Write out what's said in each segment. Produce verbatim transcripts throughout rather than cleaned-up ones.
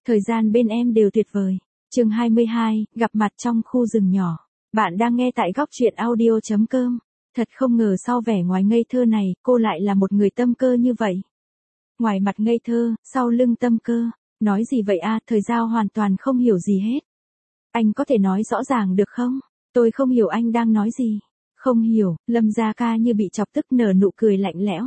Thời gian bên em đều tuyệt vời. Chương hai mươi hai, gặp mặt trong khu rừng nhỏ. Bạn đang nghe tại góc truyện audio chấm com. Thật không ngờ sau vẻ ngoài ngây thơ này, cô lại là một người tâm cơ như vậy. Ngoài mặt ngây thơ, sau lưng tâm cơ. Nói gì vậy a? Thời Giao hoàn toàn không hiểu gì hết. Anh có thể nói rõ ràng được không? Tôi không hiểu anh đang nói gì. Không hiểu, Lâm Gia Ca như bị chọc tức nở nụ cười lạnh lẽo.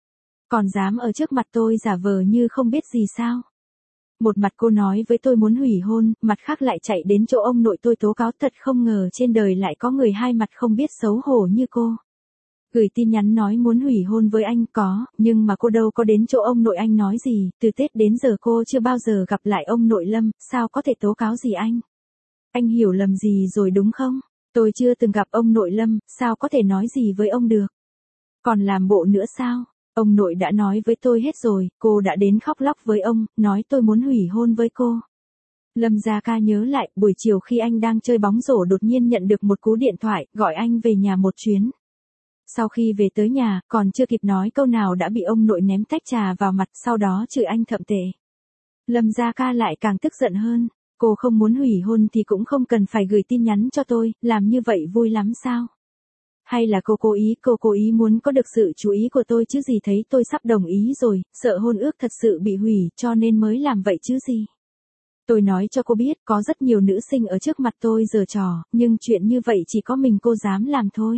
Còn dám ở trước mặt tôi giả vờ như không biết gì sao? Một mặt cô nói với tôi muốn hủy hôn, mặt khác lại chạy đến chỗ ông nội tôi tố cáo, thật không ngờ trên đời lại có người hai mặt không biết xấu hổ như cô. Gửi tin nhắn nói muốn hủy hôn với anh có, nhưng mà cô đâu có đến chỗ ông nội anh nói gì, từ Tết đến giờ cô chưa bao giờ gặp lại ông nội Lâm, sao có thể tố cáo gì anh? Anh hiểu lầm gì rồi đúng không? Tôi chưa từng gặp ông nội Lâm, sao có thể nói gì với ông được? Còn làm bộ nữa sao? Ông nội đã nói với tôi hết rồi, cô đã đến khóc lóc với ông, nói tôi muốn hủy hôn với cô. Lâm Gia Ca nhớ lại, buổi chiều khi anh đang chơi bóng rổ đột nhiên nhận được một cú điện thoại, gọi anh về nhà một chuyến. Sau khi về tới nhà, còn chưa kịp nói câu nào đã bị ông nội ném tách trà vào mặt, sau đó chửi anh thậm tệ. Lâm Gia Ca lại càng tức giận hơn, cô không muốn hủy hôn thì cũng không cần phải gửi tin nhắn cho tôi, làm như vậy vui lắm sao? Hay là cô cố ý, cô cố ý muốn có được sự chú ý của tôi chứ gì, thấy tôi sắp đồng ý rồi, sợ hôn ước thật sự bị hủy cho nên mới làm vậy chứ gì. Tôi nói cho cô biết, có rất nhiều nữ sinh ở trước mặt tôi giở trò, nhưng chuyện như vậy chỉ có mình cô dám làm thôi.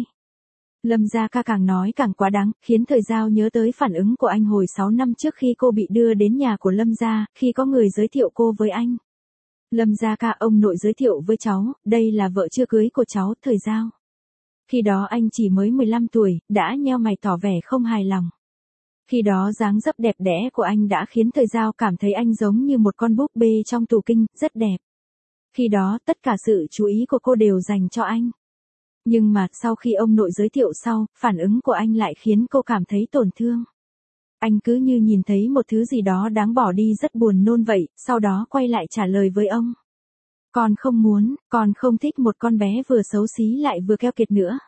Lâm Gia Ca càng nói càng quá đáng, khiến Thời Giao nhớ tới phản ứng của anh hồi sáu năm trước khi cô bị đưa đến nhà của Lâm Gia, khi có người giới thiệu cô với anh. Lâm Gia Ca, ông nội giới thiệu với cháu, đây là vợ chưa cưới của cháu, Thời Giao. Khi đó anh chỉ mới mười lăm tuổi, đã nheo mày tỏ vẻ không hài lòng. Khi đó dáng dấp đẹp đẽ của anh đã khiến Thời Giao cảm thấy anh giống như một con búp bê trong tủ kinh, rất đẹp. Khi đó tất cả sự chú ý của cô đều dành cho anh. Nhưng mà sau khi ông nội giới thiệu sau, phản ứng của anh lại khiến cô cảm thấy tổn thương. Anh cứ như nhìn thấy một thứ gì đó đáng bỏ đi, rất buồn nôn vậy, sau đó quay lại trả lời với ông. Con không muốn, con không thích một con bé vừa xấu xí lại vừa keo kiệt nữa.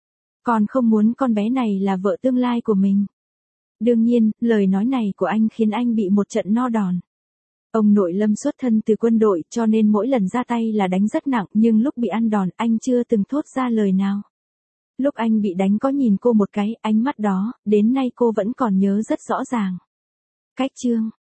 Con không muốn con bé này là vợ tương lai của mình. Đương nhiên, lời nói này của anh khiến anh bị một trận no đòn. Ông nội Lâm xuất thân từ quân đội cho nên mỗi lần ra tay là đánh rất nặng, nhưng lúc bị ăn đòn anh chưa từng thốt ra lời nào. Lúc anh bị đánh có nhìn cô một cái, ánh mắt đó, đến nay cô vẫn còn nhớ rất rõ ràng. Cách chương,